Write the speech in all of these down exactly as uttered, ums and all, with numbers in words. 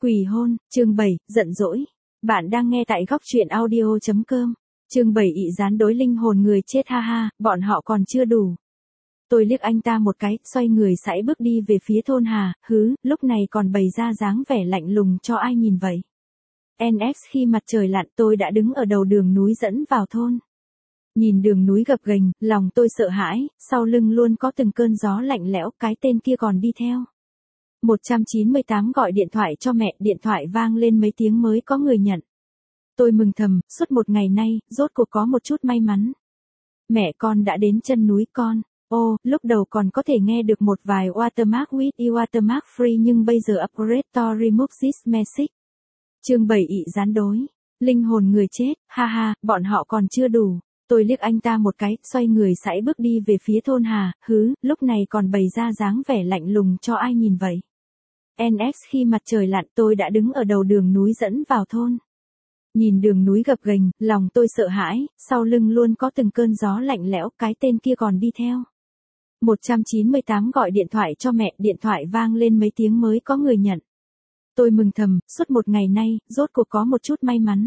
Quỷ hôn, chương bảy, giận dỗi. Bạn đang nghe tại góc truyện audio chấm com. Chương bảy ị gián đối linh hồn người chết ha ha, bọn họ còn chưa đủ. Tôi liếc anh ta một cái, xoay người sải bước đi về phía thôn Hà, hứ, lúc này còn bày ra dáng vẻ lạnh lùng cho ai nhìn vậy. en ích khi mặt trời lặn tôi đã đứng ở đầu đường núi dẫn vào thôn. Nhìn đường núi gập ghềnh, lòng tôi sợ hãi, sau lưng luôn có từng cơn gió lạnh lẽo, cái tên kia còn đi theo. một trăm chín mươi tám gọi điện thoại cho mẹ, điện thoại vang lên mấy tiếng mới có người nhận. Tôi mừng thầm, suốt một ngày nay, rốt cuộc có một chút may mắn. Mẹ con đã đến chân núi con. Ô, lúc đầu còn có thể nghe được một vài watermark with you watermark free nhưng bây giờ operator remove this message. Chương bảy ị gián đối. Linh hồn người chết, ha ha, bọn họ còn chưa đủ. Tôi liếc anh ta một cái, xoay người sải bước đi về phía thôn Hà, hứ, lúc này còn bày ra dáng vẻ lạnh lùng cho ai nhìn vậy. en ích khi mặt trời lặn tôi đã đứng ở đầu đường núi dẫn vào thôn. Nhìn đường núi gập ghềnh, lòng tôi sợ hãi, sau lưng luôn có từng cơn gió lạnh lẽo, cái tên kia còn đi theo. một trăm chín mươi tám gọi điện thoại cho mẹ, điện thoại vang lên mấy tiếng mới có người nhận. Tôi mừng thầm, suốt một ngày nay, rốt cuộc có một chút may mắn.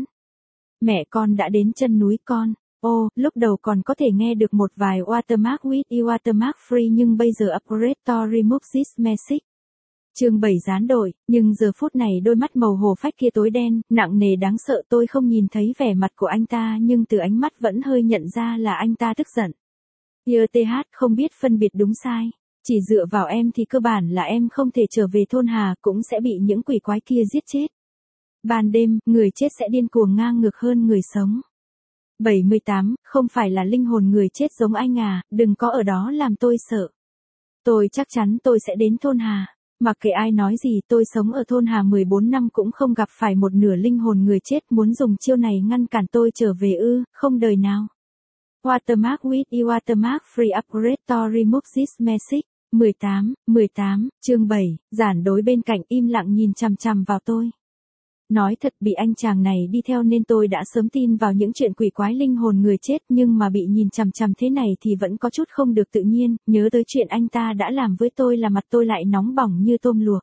Mẹ con đã đến chân núi con. Ô, lúc đầu còn có thể nghe được một vài watermark with you watermark free nhưng bây giờ operator remove this message. Chương bảy gián đổi, nhưng giờ phút này đôi mắt màu hồ phách kia tối đen, nặng nề đáng sợ tôi không nhìn thấy vẻ mặt của anh ta nhưng từ ánh mắt vẫn hơi nhận ra là anh ta tức giận. Yêu tê hát không biết phân biệt đúng sai, chỉ dựa vào em thì cơ bản là em không thể trở về thôn Hà cũng sẽ bị những quỷ quái kia giết chết. Ban đêm, người chết sẽ điên cuồng ngang ngược hơn người sống. bảy mươi tám, không phải là linh hồn người chết giống anh à, đừng có ở đó làm tôi sợ. Tôi chắc chắn tôi sẽ đến thôn Hà. Mặc kệ ai nói gì tôi sống ở thôn Hà mười bốn năm cũng không gặp phải một nửa linh hồn người chết muốn dùng chiêu này ngăn cản tôi trở về ư, không đời nào. Watermark with you watermark free operator remove this message. mười tám, mười tám, chương bảy, giản đối bên cạnh im lặng nhìn chằm chằm vào tôi. Nói thật bị anh chàng này đi theo nên tôi đã sớm tin vào những chuyện quỷ quái linh hồn người chết nhưng mà bị nhìn chằm chằm thế này thì vẫn có chút không được tự nhiên, nhớ tới chuyện anh ta đã làm với tôi là mặt tôi lại nóng bỏng như tôm luộc.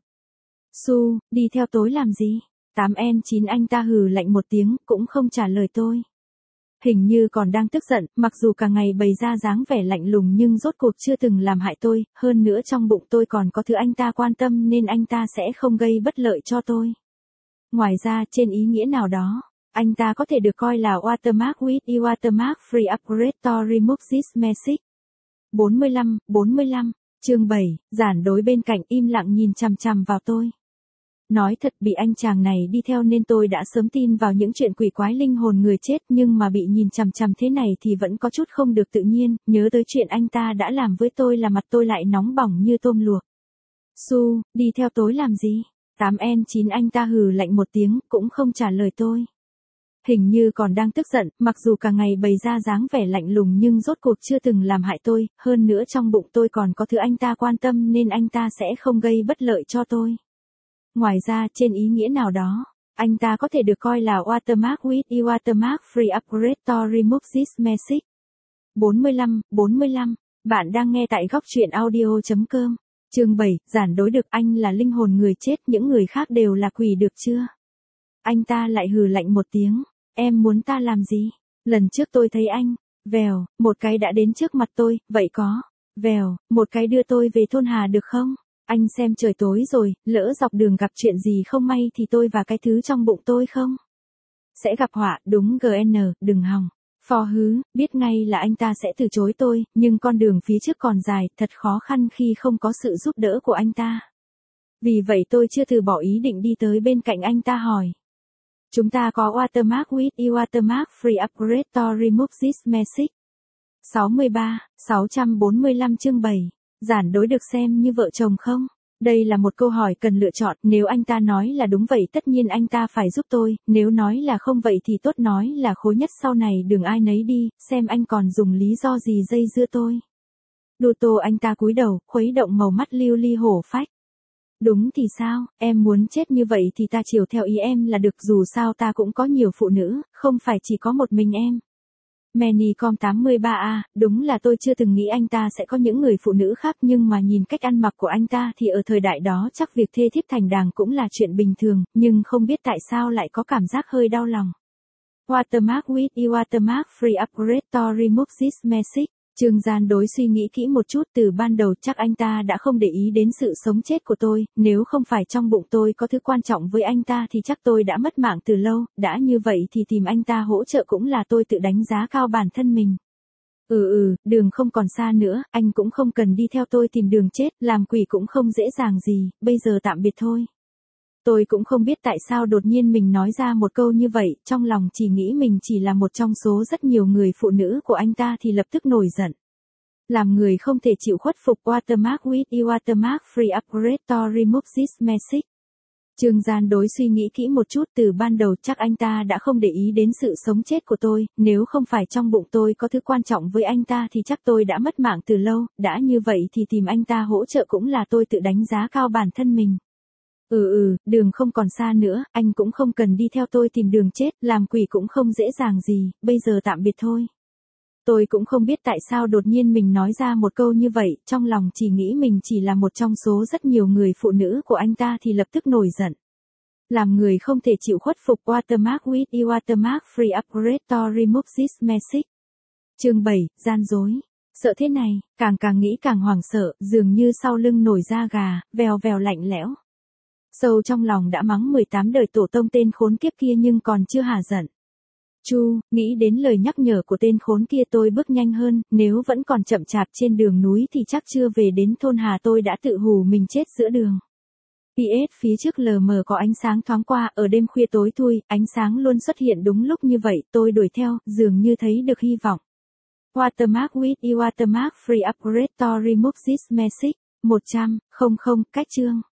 Su, đi theo tôi làm gì? tám en chín anh ta hừ lạnh một tiếng, cũng không trả lời tôi. Hình như còn đang tức giận, mặc dù cả ngày bày ra dáng vẻ lạnh lùng nhưng rốt cuộc chưa từng làm hại tôi, hơn nữa trong bụng tôi còn có thứ anh ta quan tâm nên anh ta sẽ không gây bất lợi cho tôi. Ngoài ra, trên ý nghĩa nào đó, anh ta có thể được coi là watermark with you watermark free operator remove this message. bốn mươi lăm, bốn mươi lăm, chương bảy, giản đối bên cạnh im lặng nhìn chằm chằm vào tôi. Nói thật bị anh chàng này đi theo nên tôi đã sớm tin vào những chuyện quỷ quái linh hồn người chết nhưng mà bị nhìn chằm chằm thế này thì vẫn có chút không được tự nhiên, nhớ tới chuyện anh ta đã làm với tôi là mặt tôi lại nóng bỏng như tôm luộc. Su, đi theo tôi làm gì? tám en chín anh ta hừ lạnh một tiếng, cũng không trả lời tôi. Hình như còn đang tức giận, mặc dù cả ngày bày ra dáng vẻ lạnh lùng nhưng rốt cuộc chưa từng làm hại tôi, hơn nữa trong bụng tôi còn có thứ anh ta quan tâm nên anh ta sẽ không gây bất lợi cho tôi. Ngoài ra, trên ý nghĩa nào đó, anh ta có thể được coi là watermark with you watermark free operator remove this message. bốn mươi lăm, bốn mươi lăm, bạn đang nghe tại góc truyện audio chấm com. Chương bảy, giản đối được anh là linh hồn người chết, những người khác đều là quỷ được chưa? Anh ta lại hừ lạnh một tiếng, em muốn ta làm gì? Lần trước tôi thấy anh, vèo, một cái đã đến trước mặt tôi, vậy có, vèo, một cái đưa tôi về thôn Hà được không? Anh xem trời tối rồi, lỡ dọc đường gặp chuyện gì không may thì tôi và cái thứ trong bụng tôi không? Sẽ gặp họa, đúng giê en, đừng hòng. Phò hứ, biết ngay là anh ta sẽ từ chối tôi, nhưng con đường phía trước còn dài, thật khó khăn khi không có sự giúp đỡ của anh ta. Vì vậy tôi chưa từ bỏ ý định đi tới bên cạnh anh ta hỏi. Chúng ta có watermark with you watermark free operator remove this message. sáu mươi ba, sáu trăm bốn mươi lăm chương bảy, giản đối được xem như vợ chồng không? Đây là một câu hỏi cần lựa chọn, nếu anh ta nói là đúng vậy tất nhiên anh ta phải giúp tôi, nếu nói là không vậy thì tốt nói là khối nhất sau này đừng ai nấy đi, xem anh còn dùng lý do gì dây dưa tôi. Đô tô anh ta cúi đầu, khuấy động màu mắt lưu ly hổ phách. Đúng thì sao, em muốn chết như vậy thì ta chiều theo ý em là được dù sao ta cũng có nhiều phụ nữ, không phải chỉ có một mình em. Manicom tám mươi ba A, đúng là tôi chưa từng nghĩ anh ta sẽ có những người phụ nữ khác, nhưng mà nhìn cách ăn mặc của anh ta thì ở thời đại đó chắc việc thê thiếp thành đàng cũng là chuyện bình thường, nhưng không biết tại sao lại có cảm giác hơi đau lòng. Watermark with e watermark free upgrade to remove this message. Trương Gian Đối suy nghĩ kỹ một chút, từ ban đầu chắc anh ta đã không để ý đến sự sống chết của tôi, nếu không phải trong bụng tôi có thứ quan trọng với anh ta thì chắc tôi đã mất mạng từ lâu, đã như vậy thì tìm anh ta hỗ trợ cũng là tôi tự đánh giá cao bản thân mình. Ừ ừ, đường không còn xa nữa, anh cũng không cần đi theo tôi tìm đường chết, làm quỷ cũng không dễ dàng gì, bây giờ tạm biệt thôi. Tôi cũng không biết tại sao đột nhiên mình nói ra một câu như vậy, trong lòng chỉ nghĩ mình chỉ là một trong số rất nhiều người phụ nữ của anh ta thì lập tức nổi giận. Làm người không thể chịu khuất phục. Watermark with e watermark free upgrade to remove this message. Trương Gian Đối suy nghĩ kỹ một chút, từ ban đầu chắc anh ta đã không để ý đến sự sống chết của tôi, nếu không phải trong bụng tôi có thứ quan trọng với anh ta thì chắc tôi đã mất mạng từ lâu, đã như vậy thì tìm anh ta hỗ trợ cũng là tôi tự đánh giá cao bản thân mình. Ừ ừ, đường không còn xa nữa, anh cũng không cần đi theo tôi tìm đường chết, làm quỷ cũng không dễ dàng gì, bây giờ tạm biệt thôi. Tôi cũng không biết tại sao đột nhiên mình nói ra một câu như vậy, trong lòng chỉ nghĩ mình chỉ là một trong số rất nhiều người phụ nữ của anh ta thì lập tức nổi giận. Làm người không thể chịu khuất phục. Watermark with e watermark free upgrade to remove this message. Chương bảy, gian dối. Sợ thế này, càng càng nghĩ càng hoảng sợ, dường như sau lưng nổi da gà, vèo vèo lạnh lẽo. Sâu trong lòng đã mắng mười tám đời tổ tông tên khốn kiếp kia nhưng còn chưa hả giận. Chu, nghĩ đến lời nhắc nhở của tên khốn kia tôi bước nhanh hơn, nếu vẫn còn chậm chạp trên đường núi thì chắc chưa về đến thôn Hà tôi đã tự hù mình chết giữa đường. pê ét phía trước lờ mờ có ánh sáng thoáng qua, ở đêm khuya tối thui, ánh sáng luôn xuất hiện đúng lúc như vậy, tôi đuổi theo, dường như thấy được hy vọng. Watermark with e watermark free upgrade to remove this message. một trăm, không không, cách chương.